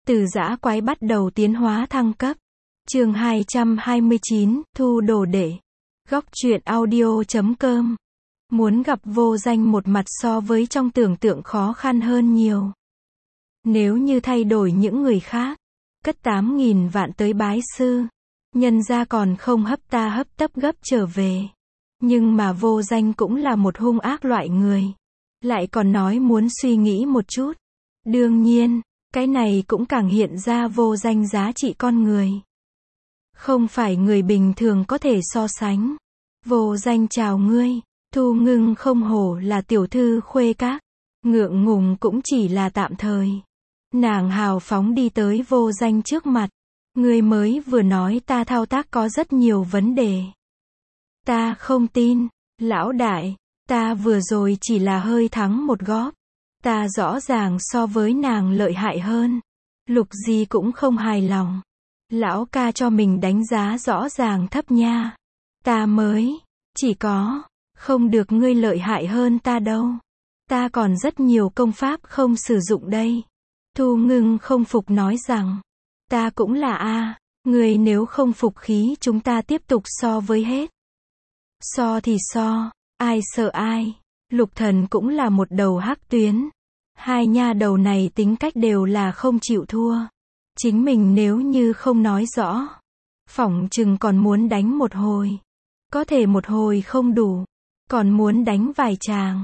Từ dã quái bắt đầu tiến hóa thăng cấp. Chương 229, thu đồ đệ. Góc truyện audio.com. Muốn gặp vô danh một mặt so với trong tưởng tượng khó khăn hơn nhiều. Nếu như thay đổi những người khác, cất 8.000 vạn tới bái sư, nhân ra còn không hấp ta hấp tấp gấp trở về. Nhưng mà vô danh cũng là một hung ác loại người. Lại còn nói muốn suy nghĩ một chút. Đương nhiên, cái này cũng càng hiện ra vô danh giá trị con người. Không phải người bình thường có thể so sánh. Vô danh chào ngươi, Thu Ngưng không hổ là tiểu thư khuê các. Ngượng ngùng cũng chỉ là tạm thời. Nàng hào phóng đi tới vô danh trước mặt. Ngươi mới vừa nói ta thao tác có rất nhiều vấn đề. Ta không tin, lão đại, ta vừa rồi chỉ là hơi thắng một góp. Ta rõ ràng so với nàng lợi hại hơn. Lục Di cũng không hài lòng. Lão ca cho mình đánh giá rõ ràng thấp nha. Ta mới, chỉ có, không được ngươi lợi hại hơn ta đâu. Ta còn rất nhiều công pháp không sử dụng đây. Thu Ngưng không phục nói rằng, ta cũng là ngươi nếu không phục khí chúng ta tiếp tục so với hết. So thì so, ai sợ ai. Lục Thần cũng là một đầu hắc tuyến. Hai nha đầu này tính cách đều là không chịu thua. Chính mình nếu như không nói rõ, phỏng chừng còn muốn đánh một hồi. Có thể một hồi không đủ, còn muốn đánh vài tràng.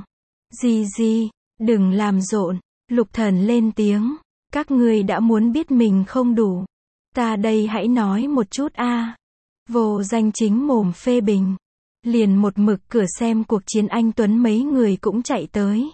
Gì, đừng làm rộn. Lục Thần lên tiếng, các ngươi đã muốn biết mình không đủ. Ta đây hãy nói một chút Vô danh chính mồm phê bình. Liền một mực cửa xem cuộc chiến anh Tuấn mấy người cũng chạy tới.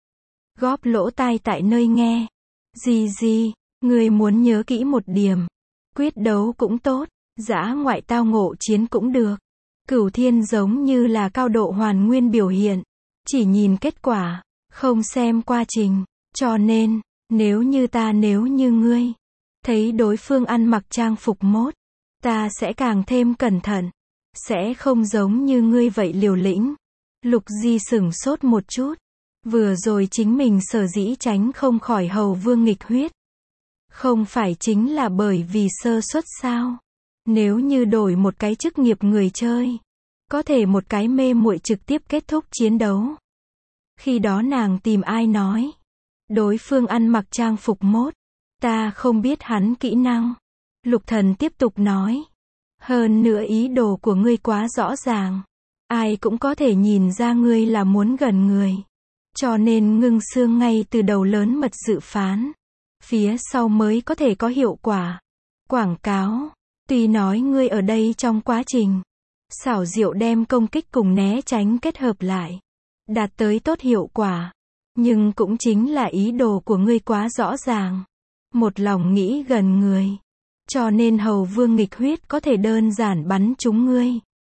Góp lỗ tai tại nơi nghe. Gì, ngươi muốn nhớ kỹ một điểm. Quyết đấu cũng tốt, dã ngoại tao ngộ chiến cũng được. Cửu thiên giống như là cao độ hoàn nguyên biểu hiện. Chỉ nhìn kết quả, không xem quá trình. Cho nên, nếu như ngươi thấy đối phương ăn mặc trang phục mốt, ta sẽ càng thêm cẩn thận. Sẽ không giống như ngươi vậy liều lĩnh. Lục Di sửng sốt một chút. Vừa rồi chính mình sở dĩ tránh không khỏi hầu vương nghịch huyết. Không phải chính là bởi vì sơ suất sao? Nếu như đổi một cái chức nghiệp người chơi, có thể một cái mê muội trực tiếp kết thúc chiến đấu. Khi đó nàng tìm ai nói? Đối phương ăn mặc trang phục mốt. Ta không biết hắn kỹ năng. Lục Thần tiếp tục nói. Hơn nữa ý đồ của ngươi quá rõ ràng. Ai cũng có thể nhìn ra ngươi là muốn gần người. Cho nên Ngưng Xương ngay từ đầu lớn mật dự phán. Phía sau mới có thể có hiệu quả. Quảng cáo. Tuy nói ngươi ở đây trong quá trình xảo diệu đem công kích cùng né tránh kết hợp lại, đạt tới tốt hiệu quả. Nhưng cũng chính là ý đồ của ngươi quá rõ ràng. Một lòng nghĩ gần người. Cho nên hầu vương nghịch huyết có thể đơn giản bắn trúng ngươi.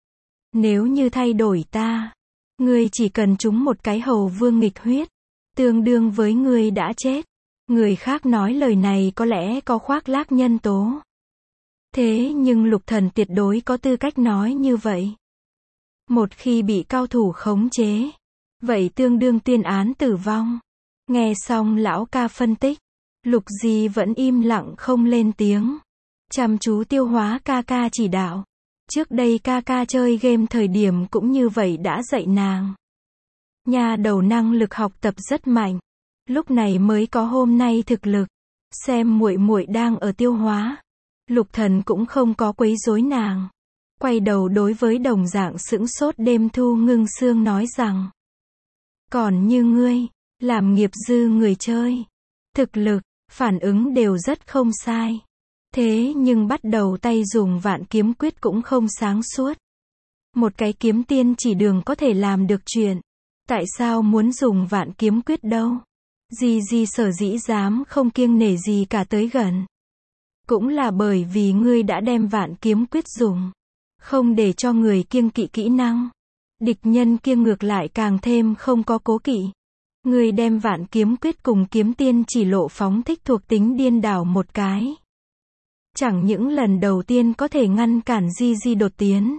Nếu như thay đổi ta, ngươi chỉ cần trúng một cái hầu vương nghịch huyết, tương đương với ngươi đã chết. Người khác nói lời này có lẽ có khoác lác nhân tố. Thế nhưng Lục Thần tuyệt đối có tư cách nói như vậy. Một khi bị cao thủ khống chế, vậy tương đương tuyên án tử vong. Nghe xong lão ca phân tích, Lục Di vẫn im lặng không lên tiếng. Chăm chú tiêu hóa ca ca chỉ đạo. Trước đây ca ca chơi game thời điểm cũng như vậy đã dạy nàng. Nha đầu năng lực học tập rất mạnh. Lúc này mới có hôm nay thực lực. Xem muội muội đang ở tiêu hóa. Lục Thần cũng không có quấy rối nàng. Quay đầu đối với đồng dạng sững sốt đêm Thu Ngưng Xương nói rằng. Còn như ngươi, làm nghiệp dư người chơi. Thực lực, phản ứng đều rất không sai. Thế nhưng bắt đầu tay dùng vạn kiếm quyết cũng không sáng suốt. Một cái kiếm tiên chỉ đường có thể làm được chuyện. Tại sao muốn dùng vạn kiếm quyết đâu? Gì sở dĩ dám không kiêng nể gì cả tới gần. Cũng là bởi vì ngươi đã đem vạn kiếm quyết dùng. Không để cho người kiêng kỵ kỹ năng. Địch nhân kia ngược lại càng thêm không có cố kỵ. Ngươi đem vạn kiếm quyết cùng kiếm tiên chỉ lộ phóng thích thuộc tính điên đảo một cái. Chẳng những lần đầu tiên có thể ngăn cản Di đột tiến.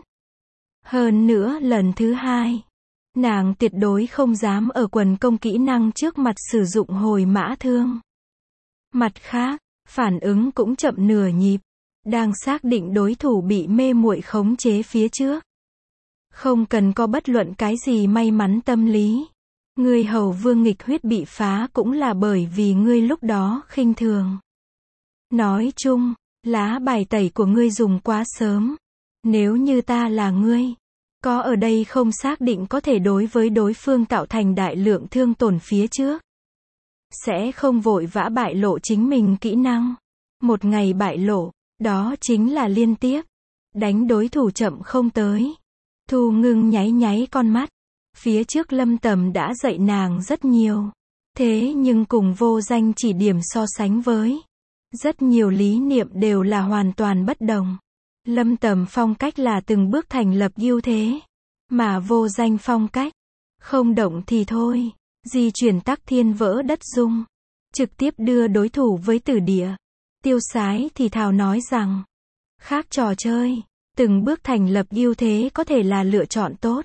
Hơn nữa lần thứ hai, nàng tuyệt đối không dám ở quần công kỹ năng trước mặt sử dụng hồi mã thương. Mặt khác, phản ứng cũng chậm nửa nhịp, đang xác định đối thủ bị mê muội khống chế phía trước. Không cần có bất luận cái gì may mắn tâm lý. Ngươi hầu vương nghịch huyết bị phá cũng là bởi vì ngươi lúc đó khinh thường. Nói chung, lá bài tẩy của ngươi dùng quá sớm. Nếu như ta là ngươi, có ở đây không xác định có thể đối với đối phương tạo thành đại lượng thương tổn phía trước. Sẽ không vội vã bại lộ chính mình kỹ năng. Một ngày bại lộ, đó chính là liên tiếp. Đánh đối thủ chậm không tới. Thu Ngưng nháy nháy con mắt. Phía trước Lâm Tầm đã dạy nàng rất nhiều. Thế nhưng cùng Vô Danh chỉ điểm so sánh với. Rất nhiều lý niệm đều là hoàn toàn bất đồng. Lâm Tầm phong cách là từng bước thành lập ưu thế. Mà Vô Danh phong cách, không động thì thôi. Di chuyển tắc thiên vỡ đất dung. Trực tiếp đưa đối thủ với tử địa. Tiêu Sái thì thào nói rằng, khác trò chơi, từng bước thành lập ưu thế có thể là lựa chọn tốt.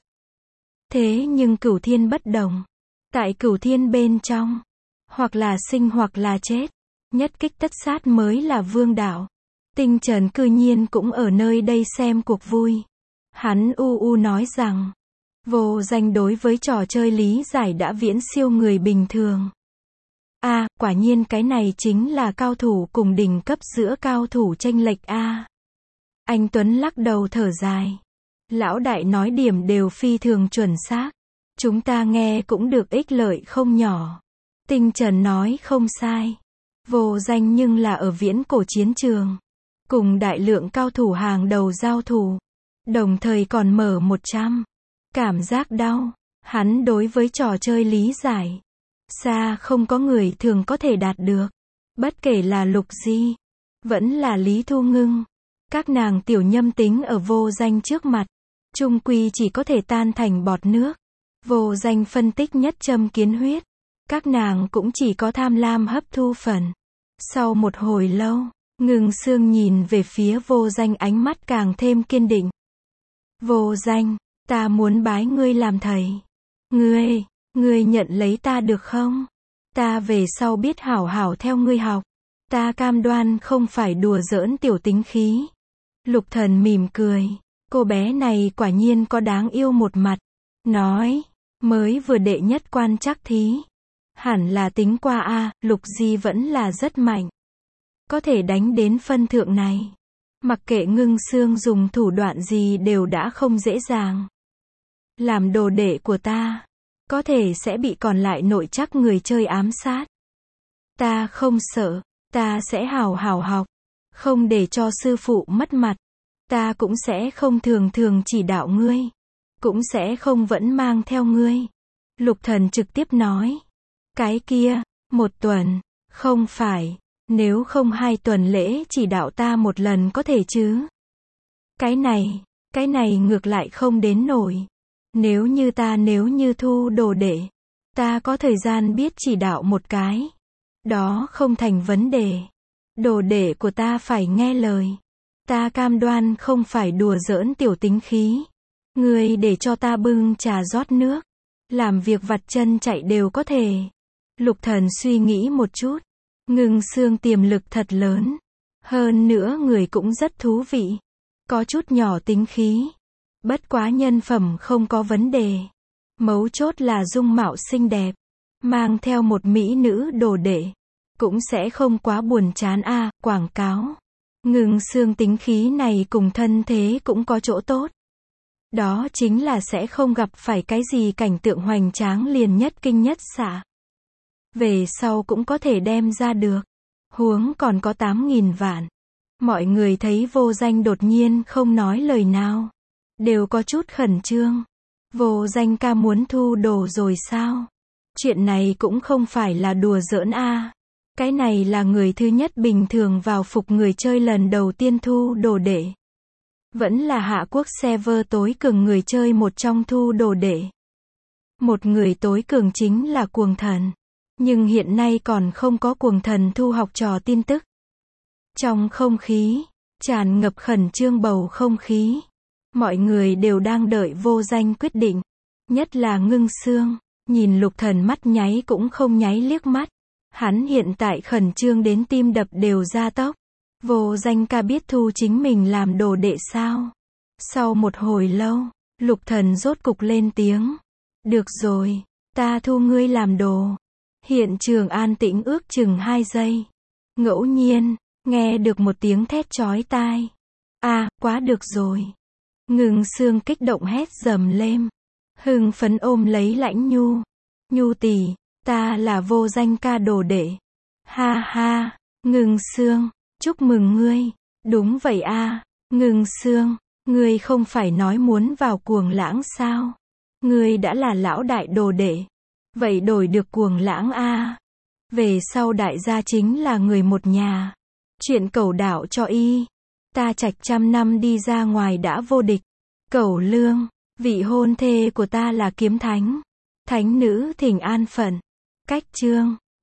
Thế nhưng Cửu Thiên bất đồng. Tại Cửu Thiên bên trong, hoặc là sinh hoặc là chết, nhất kích tất sát mới là vương đạo. Tinh Trần cư nhiên cũng ở nơi đây xem cuộc vui. Hắn nói rằng, Vô Danh đối với trò chơi lý giải đã viễn siêu người bình thường. Quả nhiên cái này chính là cao thủ cùng đỉnh cấp giữa cao thủ chênh lệch a. Anh Tuấn lắc đầu thở dài. Lão đại nói điểm đều phi thường chuẩn xác. Chúng ta nghe cũng được ích lợi không nhỏ. Tinh Trần nói không sai. Vô Danh nhưng là ở viễn cổ chiến trường. Cùng đại lượng cao thủ hàng đầu giao thủ. Đồng thời còn mở 100. Cảm giác đau. Hắn đối với trò chơi lý giải. Xa không có người thường có thể đạt được. Bất kể là Lục Di. Vẫn là Lý Thu Ngưng. Các nàng tiểu nhâm tính ở Vô Danh trước mặt. Chung quy chỉ có thể tan thành bọt nước. Vô Danh phân tích nhất châm kiến huyết. Các nàng cũng chỉ có tham lam hấp thu phần. Sau một hồi lâu, Ngưng Sương nhìn về phía Vô Danh ánh mắt càng thêm kiên định. Vô Danh, ta muốn bái ngươi làm thầy. Ngươi nhận lấy ta được không? Ta về sau biết hảo hảo theo ngươi học. Ta cam đoan không phải đùa giỡn tiểu tính khí. Lục Thần mỉm cười. Cô bé này quả nhiên có đáng yêu một mặt. Nói, mới vừa đệ nhất quan chắc thí. Hẳn là tính qua Lục Di vẫn là rất mạnh. Có thể đánh đến phân thượng này. Mặc kệ Ngưng Sương dùng thủ đoạn gì đều đã không dễ dàng. Làm đồ đệ của ta, có thể sẽ bị còn lại nội chắc người chơi ám sát. Ta không sợ, ta sẽ hào hào học. Không để cho sư phụ mất mặt. Ta cũng sẽ không thường chỉ đạo ngươi. Cũng sẽ không vẫn mang theo ngươi. Lục Thần trực tiếp nói. Cái kia, 1 tuần, không phải, nếu không 2 tuần lễ chỉ đạo ta một lần có thể chứ. Cái này ngược lại không đến nổi. Nếu như thu đồ đệ, ta có thời gian biết chỉ đạo một cái. Đó không thành vấn đề. Đồ đệ của ta phải nghe lời. Ta cam đoan không phải đùa giỡn tiểu tính khí. Ngươi để cho ta bưng trà rót nước. Làm việc vặt chân chạy đều có thể. Lục Thần suy nghĩ một chút. Ngưng Sương tiềm lực thật lớn. Hơn nữa người cũng rất thú vị. Có chút nhỏ tính khí. Bất quá nhân phẩm không có vấn đề. Mấu chốt là dung mạo xinh đẹp. Mang theo một mỹ nữ đồ đệ. Cũng sẽ không quá buồn chán quảng cáo. Ngưng Sương tính khí này cùng thân thế cũng có chỗ tốt. Đó chính là sẽ không gặp phải cái gì cảnh tượng hoành tráng liền nhất kinh nhất xạ. Về sau cũng có thể đem ra được. Huống còn có 8.000 vạn. Mọi người thấy Vô Danh đột nhiên không nói lời nào. Đều có chút khẩn trương. Vô Danh ca muốn thu đồ rồi sao? Chuyện này cũng không phải là đùa giỡn Cái này là người thứ nhất bình thường vào phục người chơi lần đầu tiên thu đồ đệ. Vẫn là Hạ Quốc server tối cường người chơi một trong thu đồ đệ. Một người tối cường chính là Cuồng Thần. Nhưng hiện nay còn không có Cuồng Thần thu học trò tin tức. Trong không khí, tràn ngập khẩn trương bầu không khí. Mọi người đều đang đợi Vô Danh quyết định. Nhất là Ngưng Sương, nhìn Lục Thần mắt nháy cũng không nháy liếc mắt. Hắn hiện tại khẩn trương đến tim đập đều gia tốc. Vô Danh ca biết thu chính mình làm đồ đệ sao? Sau một hồi lâu, Lục Thần rốt cục lên tiếng. Được rồi, ta thu ngươi làm đồ. Hiện trường an tĩnh ước chừng 2 giây. Ngẫu nhiên, nghe được một tiếng thét chói tai. Quá được rồi. Ngưng Sương kích động hét dầm lên. Hưng phấn ôm lấy Lãnh Nhu. Nhu tỷ, ta là Vô Danh ca đồ đệ. Ha ha, Ngưng Sương, chúc mừng ngươi. Đúng vậy Ngưng Sương, ngươi không phải nói muốn vào Cuồng Lãng sao? Ngươi đã là lão đại đồ đệ. Vậy đổi được Cuồng Lãng về sau đại gia chính là người một nhà. Chuyện Cẩu đạo cho y. Ta Trạch 100 năm đi ra ngoài đã vô địch. Cẩu Lương, vị hôn thê của ta là Kiếm Thánh. Thánh nữ thỉnh an phận. Cách chương